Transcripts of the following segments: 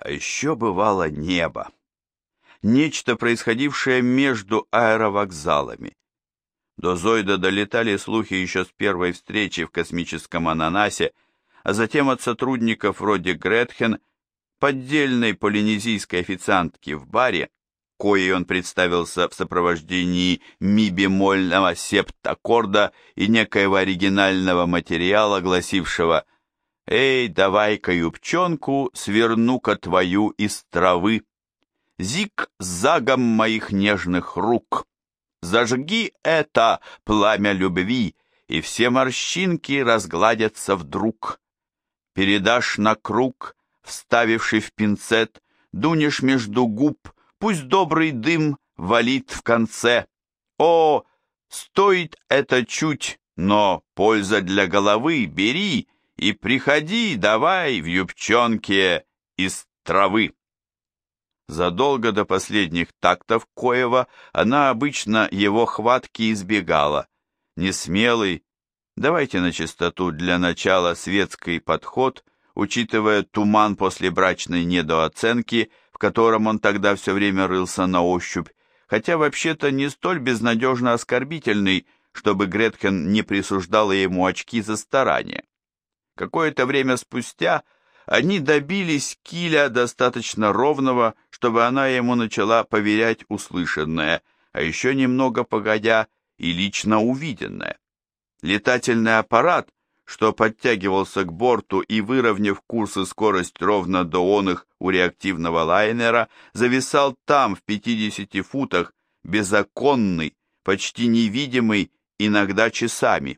А еще бывало небо. Нечто, происходившее между аэровокзалами. До Зойда долетали слухи еще с первой встречи в космическом ананасе, а затем от сотрудников вроде Гретхен, поддельной полинезийской официантки в баре, коей он представился в сопровождении ми-бемольного септаккорда и некоего оригинального материала, гласившего «Эй, давай-ка юбчонку, сверну-ка твою из травы, зиг-загом моих нежных рук, зажги это пламя любви, и все морщинки разгладятся вдруг. Передашь на круг, вставивший в пинцет, дунешь между губ, пусть добрый дым валит в конце. О, стоит это чуть, но польза для головы бери и приходи давай в юбчонке из травы». Задолго до последних тактов Коева она обычно его хватки избегала. Несмелый, давайте на чистоту для начала светский подход, учитывая туман послебрачной недооценки, в котором он тогда все время рылся на ощупь, хотя вообще-то не столь безнадежно оскорбительный, чтобы Гретхен не присуждала ему очки за старание. Какое-то время спустя они добились киля достаточно ровного, чтобы она ему начала поверять услышанное, а еще немного погодя и лично увиденное. Летательный аппарат, что подтягивался к борту и, выровняв курс и скорость ровно до оных у реактивного лайнера, зависал там, в 50 футах, безоконный, почти невидимый, иногда часами.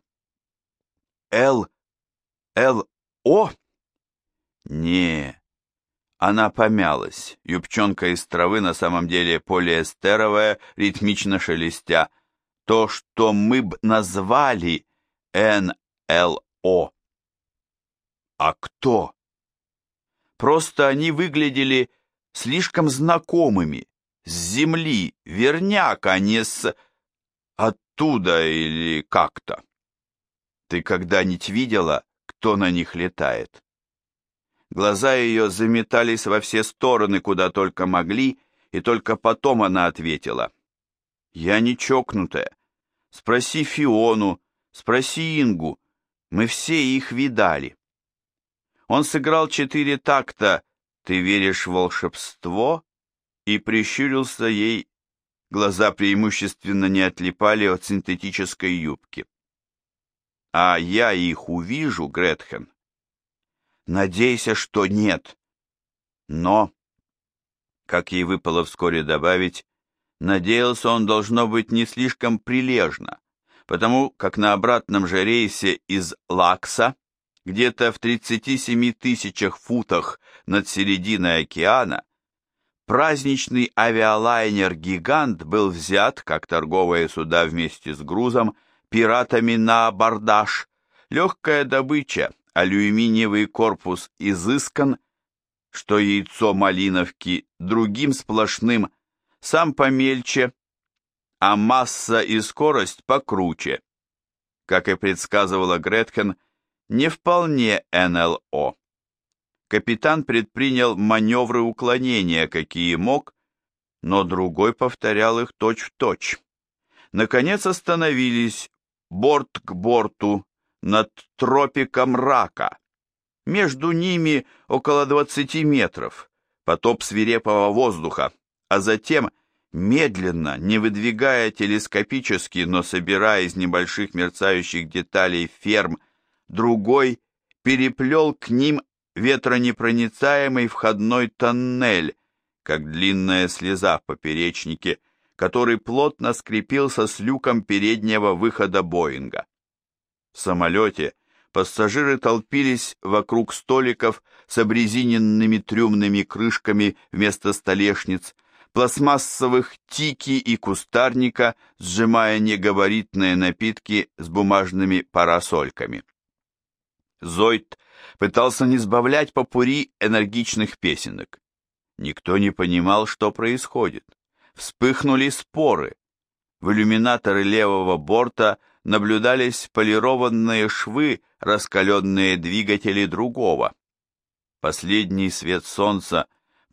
Л-О? Не, она помялась. Юбчонка из травы на самом деле полиэстеровая, ритмично шелестя. То, что мы б назвали НЛО. А кто? Просто они выглядели слишком знакомыми, с земли, верняк, а не с... оттуда или как-то. Ты когда-нибудь видела, кто на них летает? Глаза ее заметались во все стороны, куда только могли, и только потом она ответила. «Я не чокнутая. Спроси Фиону, спроси Ингу. Мы все их видали». Он сыграл 4 такта «Ты веришь в волшебство?» и прищурился ей. Глаза преимущественно не отлипали от синтетической юбки. «А я их увижу, Гретхен?» «Надейся, что нет. Но...» Как ей выпало вскоре добавить, надеялся он, должно быть, не слишком прилежно, потому как на обратном же рейсе из Лакса, где-то в 37 тысячах футах над серединой океана, праздничный авиалайнер-гигант был взят, как торговые суда вместе с грузом, пиратами на абордаж. Легкая добыча, алюминиевый корпус изыскан, что яйцо малиновки другим сплошным, сам помельче, а масса и скорость покруче. Как и предсказывала Гретхен, не вполне НЛО. Капитан предпринял маневры уклонения, какие мог, но другой повторял их точь-в-точь. Наконец остановились борт к борту над тропиком Рака. Между ними около 20 метров, потоп свирепого воздуха, а затем, медленно, не выдвигая телескопически, но собирая из небольших мерцающих деталей ферм, другой переплел к ним ветронепроницаемый входной тоннель, как длинная слеза в поперечнике, который плотно скрепился с люком переднего выхода Боинга. В самолете пассажиры толпились вокруг столиков с обрезиненными трюмными крышками вместо столешниц, пластмассовых тики и кустарника, сжимая негабаритные напитки с бумажными парасольками. Зойд пытался не сбавлять попурри энергичных песенок. Никто не понимал, что происходит. Вспыхнули споры. В иллюминаторы левого борта наблюдались полированные швы, раскаленные двигатели другого. Последний свет солнца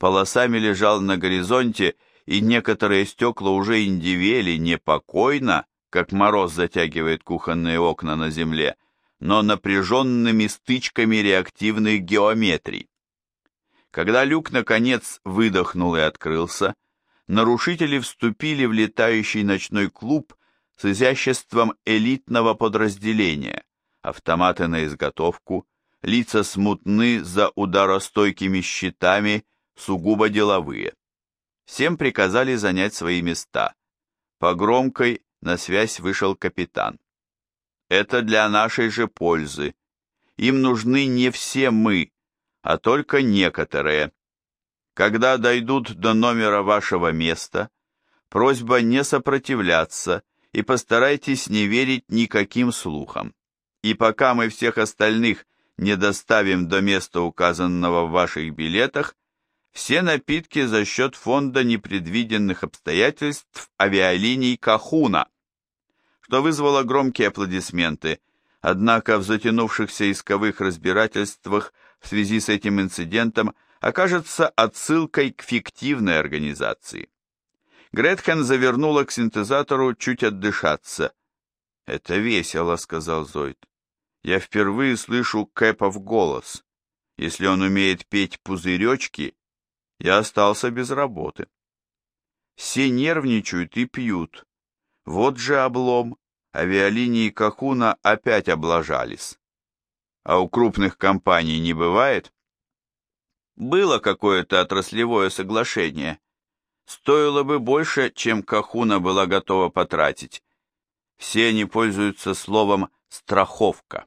полосами лежал на горизонте, и некоторые стекла уже индивели не покойно, как мороз затягивает кухонные окна на земле, но напряженными стычками реактивных геометрий. Когда люк, наконец, выдохнул и открылся, нарушители вступили в летающий ночной клуб с изяществом элитного подразделения, автоматы на изготовку, лица смутны за ударостойкими щитами, сугубо деловые. Всем приказали занять свои места. По громкой на связь вышел капитан. Это для нашей же пользы. Им нужны не все мы, а только некоторые. Когда дойдут до номера вашего места, просьба не сопротивляться и постарайтесь не верить никаким слухам. И пока мы всех остальных не доставим до места, указанного в ваших билетах, все напитки за счет фонда непредвиденных обстоятельств авиалиний Кахуна, что вызвало громкие аплодисменты, однако в затянувшихся исковых разбирательствах в связи с этим инцидентом окажется отсылкой к фиктивной организации. Гретхен завернула к синтезатору чуть отдышаться. «Это весело», — сказал Зойд. «Я впервые слышу Кэпов голос. Если он умеет петь пузыречки, я остался без работы. Все нервничают и пьют. Вот же облом, авиалинии Кахуна опять облажались. А у крупных компаний не бывает? Было какое-то отраслевое соглашение. Стоило бы больше, чем Кахуна была готова потратить. Все они пользуются словом «страховка».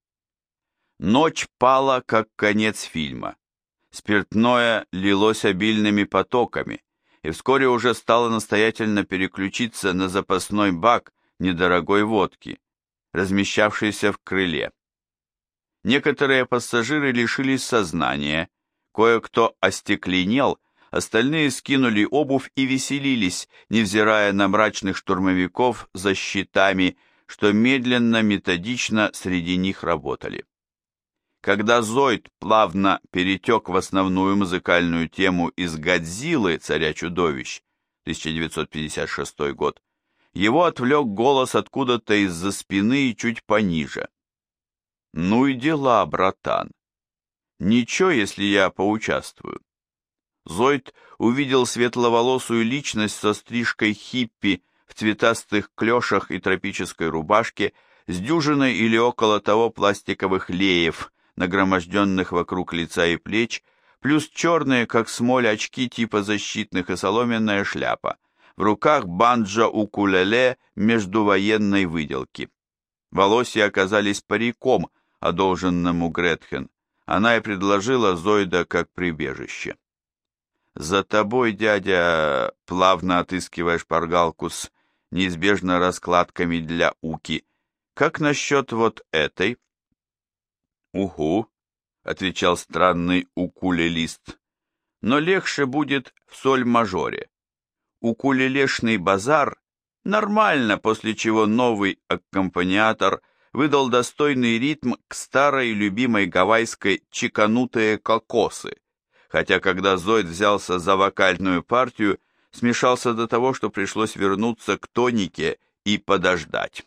Ночь пала, как конец фильма. Спиртное лилось обильными потоками, и вскоре уже стало настоятельно переключиться на запасной бак недорогой водки, размещавшийся в крыле. Некоторые пассажиры лишились сознания, кое-кто остекленел, остальные скинули обувь и веселились, невзирая на мрачных штурмовиков за щитами, что медленно, методично среди них работали. Когда Зойд плавно перетек в основную музыкальную тему из «Годзиллы. Царя-чудовищ» 1956 год, его отвлек голос откуда-то из-за спины и чуть пониже. «Ну и дела, братан. Ничего, если я поучаствую». Зойд увидел светловолосую личность со стрижкой хиппи в цветастых клешах и тропической рубашке с дюжиной или около того пластиковых леев, нагроможденных вокруг лица и плеч, плюс черные, как смоль, очки типа защитных и соломенная шляпа. В руках банджо-укулеле междувоенной выделки. Волосья оказались париком, одолженному Гретхен. Она и предложила Зойда как прибежище. «За тобой, дядя, плавно отыскивая шпаргалку с неизбежно раскладками для уки. Как насчет вот этой?» «Угу», — отвечал странный укулелист, — «но легче будет в соль-мажоре. Укулелешный базар нормально, после чего новый аккомпаниатор выдал достойный ритм к старой любимой гавайской «Чеканутые кокосы», хотя когда Зойд взялся за вокальную партию, смешался до того, что пришлось вернуться к тонике и подождать.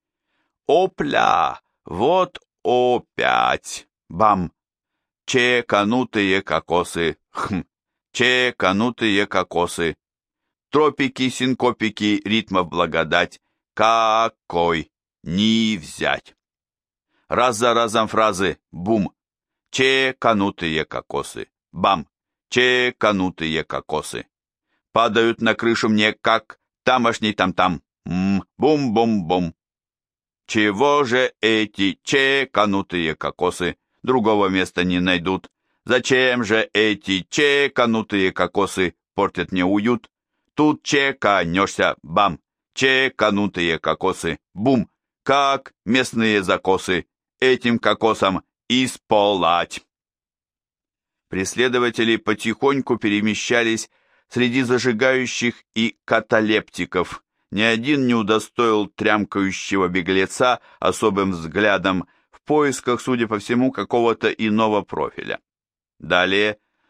«Опля! Вот опять! Бам! Чеканутые кокосы! Хм! Чеканутые кокосы! Тропики-синкопики ритмов благодать! Какой! Не взять!» Раз за разом фразы «бум! Чеканутые кокосы! Бам! Чеканутые кокосы! Падают на крышу мне, как тамошний там-там! Бум-бум-бум! Чего же эти чеканутые кокосы другого места не найдут? Зачем же эти чеканутые кокосы портят мне уют? Тут чеканешься, бам! Чеканутые кокосы, бум! Как местные закосы, этим кокосом исполать! Преследователи потихоньку перемещались среди зажигающих и каталептиков. Ни один не удостоил трямкающего беглеца особым взглядом в поисках, судя по всему, какого-то иного профиля. Далее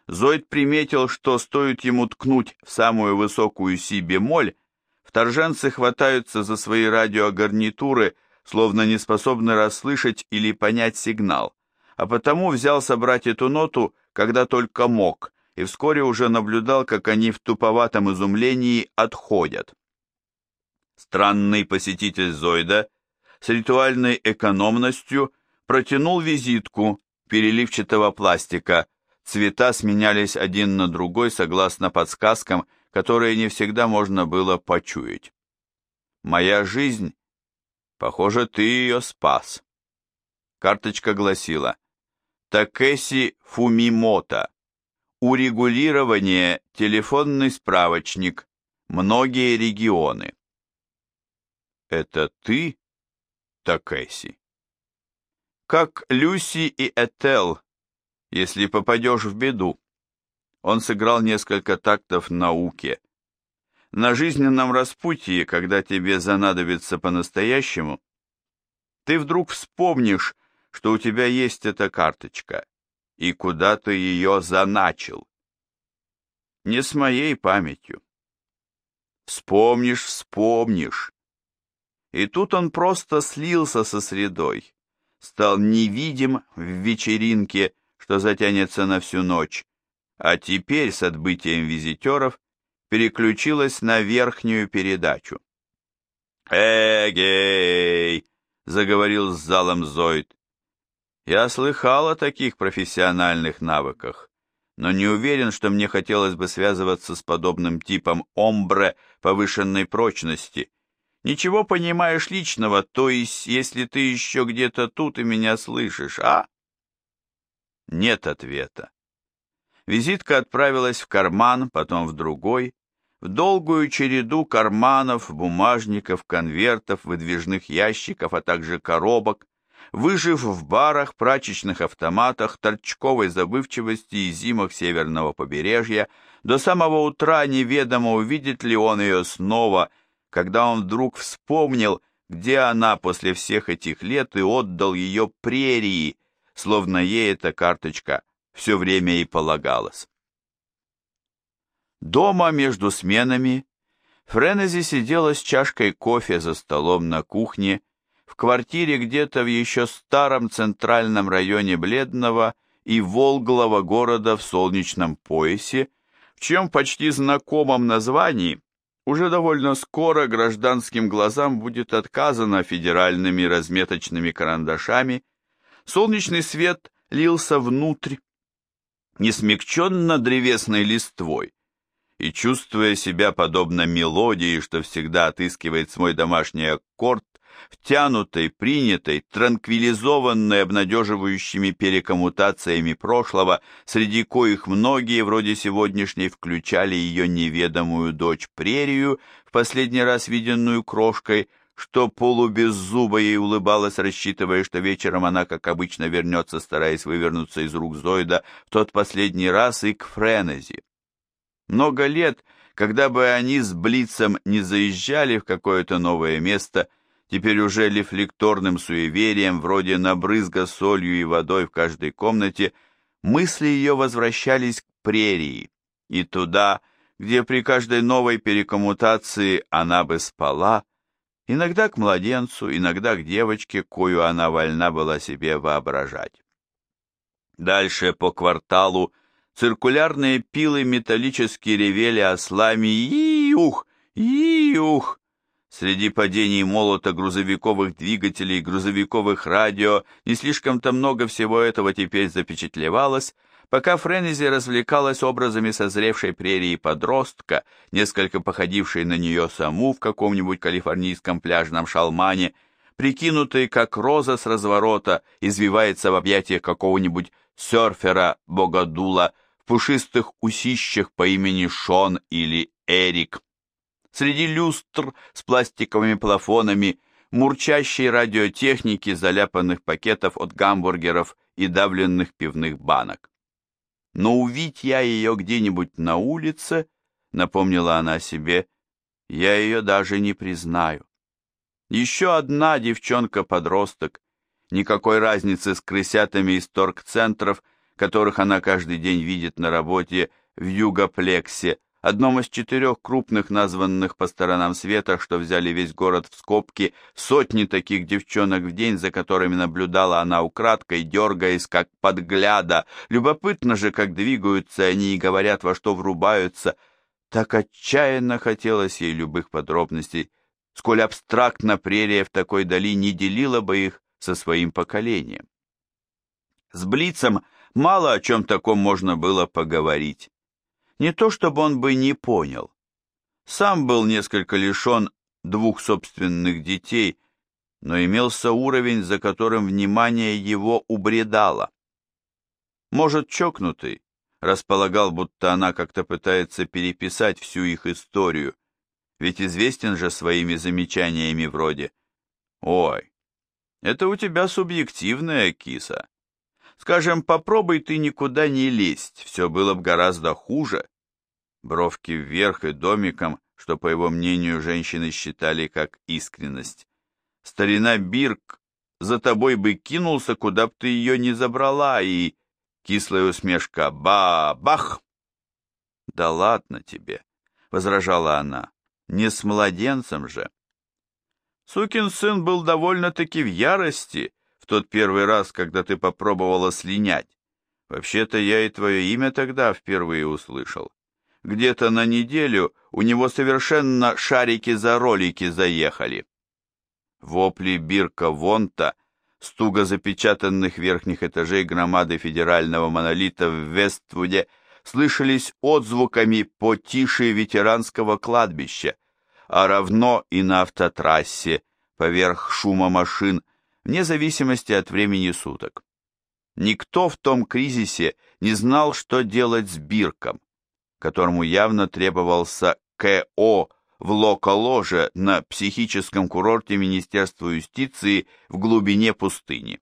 Зоид приметил, что стоит ему ткнуть в самую высокую си-бемоль, вторженцы хватаются за свои радиогарнитуры, словно не способны расслышать или понять сигнал, а потому взял собрать эту ноту, когда только мог, и вскоре уже наблюдал, как они в туповатом изумлении отходят. Странный посетитель Зоида с ритуальной экономностью протянул визитку переливчатого пластика. Цвета сменялись один на другой согласно подсказкам, которые не всегда можно было почуять. «Моя жизнь, похоже, ты ее спас». Карточка гласила: «Такеси Фумимото. Урегулирование, телефонный справочник, многие регионы». «Это ты, Такеси?» «Как Люси и Этел, если попадешь в беду». Он сыграл несколько тактов на уке. На жизненном распутье, когда тебе занадобится по-настоящему, ты вдруг вспомнишь, что у тебя есть эта карточка, и куда ты ее заначил. Не с моей памятью. Вспомнишь. И тут он просто слился со средой, стал невидим в вечеринке, что затянется на всю ночь, а теперь с отбытием визитеров переключилась на верхнюю передачу. «Эгей!» — заговорил с залом Зоид. «Я слыхал о таких профессиональных навыках, но не уверен, что мне хотелось бы связываться с подобным типом омбре повышенной прочности. Ничего понимаешь личного, то есть, если ты еще где-то тут и меня слышишь, а?» Нет ответа. Визитка отправилась в карман, потом в другой, в долгую череду карманов, бумажников, конвертов, выдвижных ящиков, а также коробок, выжив в барах, прачечных автоматах, торчковой забывчивости и зимах северного побережья, до самого утра неведомо, увидит ли он ее снова, когда он вдруг вспомнил, где она после всех этих лет, и отдал ее прерии, словно ей эта карточка все время и полагалось. Дома между сменами Френези сидела с чашкой кофе за столом на кухне, в квартире где-то в еще старом центральном районе бледного и волглого города в солнечном поясе, в чьем почти знакомом названии уже довольно скоро гражданским глазам будет отказано федеральными разметочными карандашами. Солнечный свет лился внутрь, не смягченно древесной листвой, и, чувствуя себя подобно мелодии, что всегда отыскивает свой домашний аккорд, втянутой, принятой, транквилизованной обнадеживающими перекоммутациями прошлого, среди коих многие, вроде сегодняшней, включали ее неведомую дочь Прерию, в последний раз виденную крошкой, что полубеззубо ей улыбалась, рассчитывая, что вечером она, как обычно, вернется, стараясь вывернуться из рук Зоида в тот последний раз, и к Френези. Много лет, когда бы они с Блицем не заезжали в какое-то новое место, теперь уже рефлекторным суеверием, вроде набрызга солью и водой в каждой комнате, мысли ее возвращались к прерии, и туда, где при каждой новой перекоммутации она бы спала, иногда к младенцу, иногда к девочке, кою она вольна была себе воображать. Дальше по кварталу циркулярные пилы металлически ревели ослами «И-ух! И-ух!». Среди падений молота грузовиковых двигателей, грузовиковых радио не слишком-то много всего этого теперь запечатлевалось, пока Френези развлекалась образами созревшей прерии подростка, несколько походившей на нее саму в каком-нибудь калифорнийском пляжном шалмане, прикинутой, как роза с разворота, извивается в объятиях какого-нибудь серфера-богодула, в пушистых усищах по имени Шон или Эрик. Среди люстр с пластиковыми плафонами, мурчащей радиотехники, заляпанных пакетов от гамбургеров и давленных пивных банок. Но увидь я ее где-нибудь на улице, напомнила она себе, я ее даже не признаю. Еще одна девчонка-подросток, никакой разницы с крысятами из торгцентров, которых она каждый день видит на работе в Югоплексе, одном из 4 крупных, названных по сторонам света, что взяли весь город в скобки, сотни таких девчонок в день, за которыми наблюдала она украдкой, дергаясь, как подгляда. Любопытно же, как двигаются они и говорят, во что врубаются. Так отчаянно хотелось ей любых подробностей, сколь абстрактно прерия в такой дали не делила бы их со своим поколением. С Блицем мало о чем таком можно было поговорить. Не то чтобы он бы не понял. Сам был несколько лишен 2 собственных детей, но имелся уровень, за которым внимание его убредало. Может, чокнутый располагал, будто она как-то пытается переписать всю их историю, ведь известен же своими замечаниями вроде «Ой, это у тебя субъективная киса. Скажем, попробуй ты никуда не лезть, все было бы гораздо хуже». Бровки вверх и домиком, что, по его мнению, женщины считали как искренность. Старина Бирк за тобой бы кинулся, куда б ты ее не забрала, и... Кислая усмешка «Ба-бах!» «Да ладно тебе», — возражала она, — «не с младенцем же». Сукин сын был довольно-таки в ярости в тот первый раз, когда ты попробовала слинять. Вообще-то я и твое имя тогда впервые услышал. Где-то на неделю у него совершенно шарики за ролики заехали. Вопли Бирка Вонта с туго запечатанных верхних этажей громады федерального монолита в Вествуде слышались отзвуками потише ветеранского кладбища, а равно и на автотрассе, поверх шума машин, вне зависимости от времени суток. Никто в том кризисе не знал, что делать с Бирком, которому явно требовался КО в локо-ложе на психическом курорте Министерства юстиции в глубине пустыни.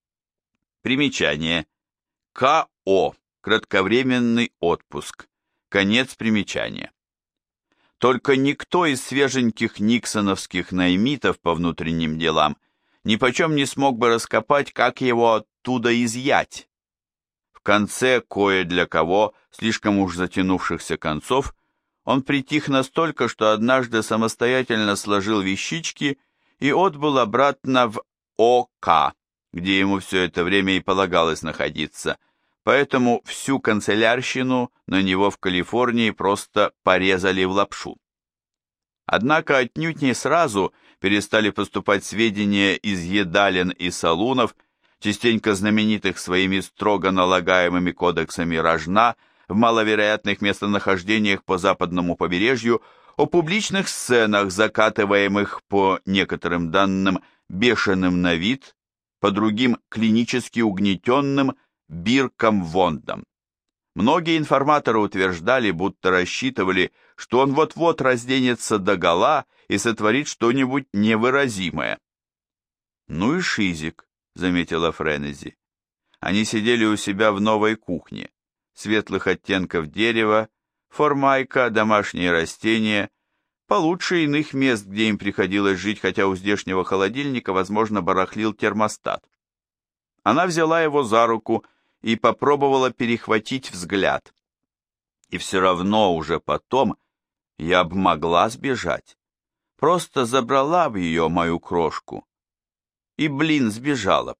Примечание. КО. Кратковременный отпуск. Конец примечания. Только никто из свеженьких никсоновских наймитов по внутренним делам нипочем не смог бы раскопать, как его оттуда изъять. В конце кое для кого, слишком уж затянувшихся концов, он притих настолько, что однажды самостоятельно сложил вещички и отбыл обратно в ОК, где ему все это время и полагалось находиться, поэтому всю канцелярщину на него в Калифорнии просто порезали в лапшу. Однако отнюдь не сразу перестали поступать сведения из едален и салунов, частенько знаменитых своими строго налагаемыми кодексами рожна, в маловероятных местонахождениях по западному побережью, о публичных сценах, закатываемых по некоторым данным бешеным на вид, по другим клинически угнетенным Бирком Вондом. Многие информаторы утверждали, будто рассчитывали, что он вот-вот разденется догола и сотворит что-нибудь невыразимое. «Ну и шизик», — заметила Френези. Они сидели у себя в новой кухне. Светлых оттенков дерева, формайка, домашние растения, получше иных мест, где им приходилось жить, хотя у здешнего холодильника, возможно, барахлил термостат. Она взяла его за руку и попробовала перехватить взгляд. И все равно уже потом я б могла сбежать. Просто забрала б ее, мою крошку. И, сбежала б.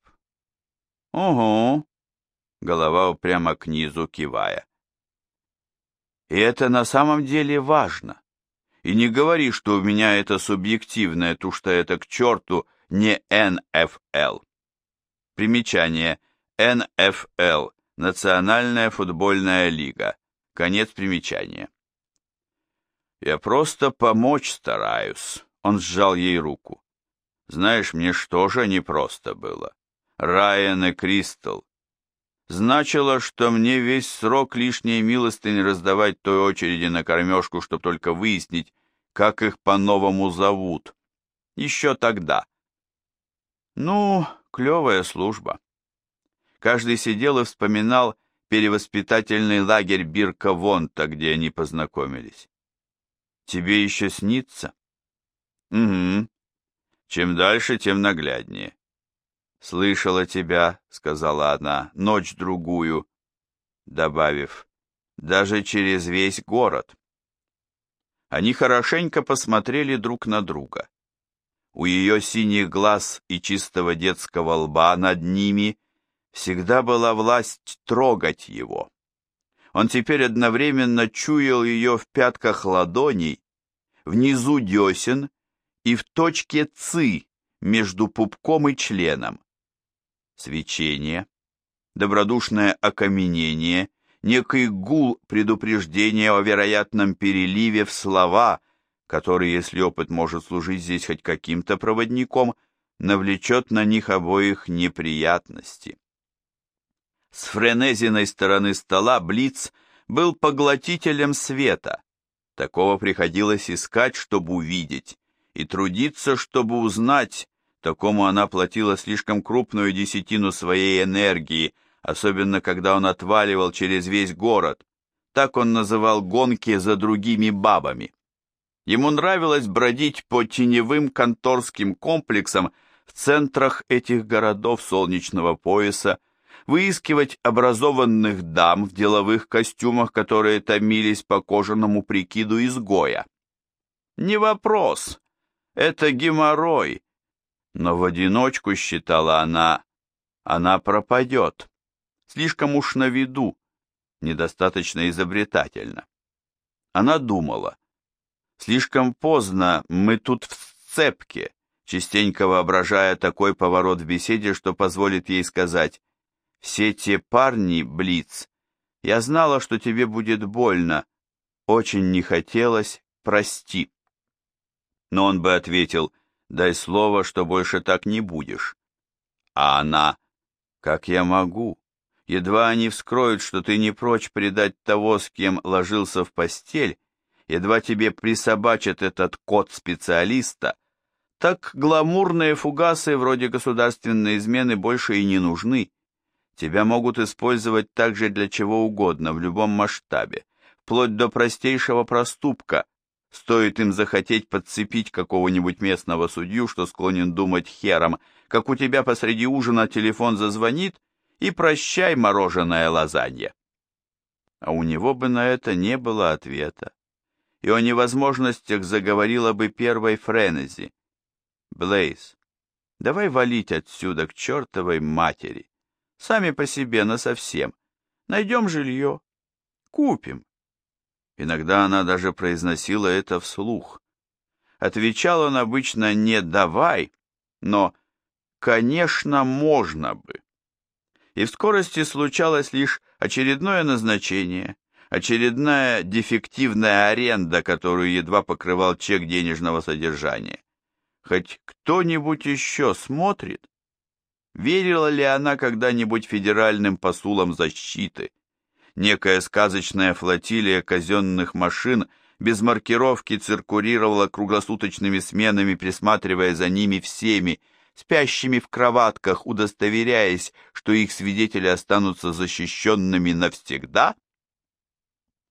Угу. Голова упрямо к низу, кивая. И это на самом деле важно. И не говори, что у меня это субъективное, то что это к черту не НФЛ. Примечание. НФЛ. Национальная футбольная лига. Конец примечания. Я просто помочь стараюсь. Он сжал ей руку. Знаешь, мне что же непросто было. Райан и Кристал. Значило, что мне весь срок лишней милостыни раздавать той очереди на кормежку, чтобы только выяснить, как их по-новому зовут. Еще тогда. Ну, клевая служба. Каждый сидел и вспоминал перевоспитательный лагерь Бирка Вонта, где они познакомились. Тебе еще снится? Угу. Чем дальше, тем нагляднее. «Слышала тебя», — сказала она, — «ночь-другую. добавив, даже через весь город. Они хорошенько посмотрели друг на друга. У ее синих глаз и чистого детского лба над ними всегда была власть трогать его. Он теперь одновременно чуял ее в пятках ладоней, внизу десен и в точке ци между пупком и членом. Свечение, добродушное окаменение, некий гул предупреждения о вероятном переливе в слова, который, если опыт может служить здесь хоть каким-то проводником, навлечет на них обоих неприятности. С Френезиной стороны стола Блиц был поглотителем света. Такого приходилось искать, чтобы увидеть, и трудиться, чтобы узнать. Такому она платила слишком крупную десятину своей энергии, особенно когда он отваливал через весь город. Так он называл гонки за другими бабами. Ему нравилось бродить по теневым конторским комплексам в центрах этих городов солнечного пояса, выискивать образованных дам в деловых костюмах, которые томились по кожаному прикиду изгоя. Не вопрос, это геморрой, но в одиночку, считала она пропадет. Слишком уж на виду, недостаточно изобретательно. Она думала, слишком поздно мы тут в сцепке, частенько воображая такой поворот в беседе, что позволит ей сказать: «Все те парни, Блиц, я знала, что тебе будет больно, очень не хотелось, прости». Но он бы ответил: «Дай слово, что больше так не будешь». А она: «Как я могу? Едва они вскроют, что ты не прочь предать того, с кем ложился в постель, едва тебе присобачат этот код специалиста, так гламурные фугасы вроде государственной измены больше и не нужны. Тебя могут использовать также для чего угодно, в любом масштабе, вплоть до простейшего проступка. Стоит им захотеть подцепить какого-нибудь местного судью, что склонен думать хером, как у тебя посреди ужина телефон зазвонит, и прощай, мороженое лазанья». А у него бы на это не было ответа, и о невозможностях заговорила бы первой Френези. «Блейз, давай валить отсюда к чертовой матери. Сами по себе, насовсем. Найдем жилье. Купим». Иногда она даже произносила это вслух. Отвечал он обычно не «давай», но «конечно, можно бы». И в скорости случалось лишь очередное назначение, очередная дефективная аренда, которую едва покрывал чек денежного содержания. Хоть кто-нибудь еще смотрит? Верила ли она когда-нибудь федеральным посулам защиты? Некая сказочная флотилия казенных машин без маркировки циркулировала круглосуточными сменами, присматривая за ними всеми, спящими в кроватках, удостоверяясь, что их свидетели останутся защищенными навсегда?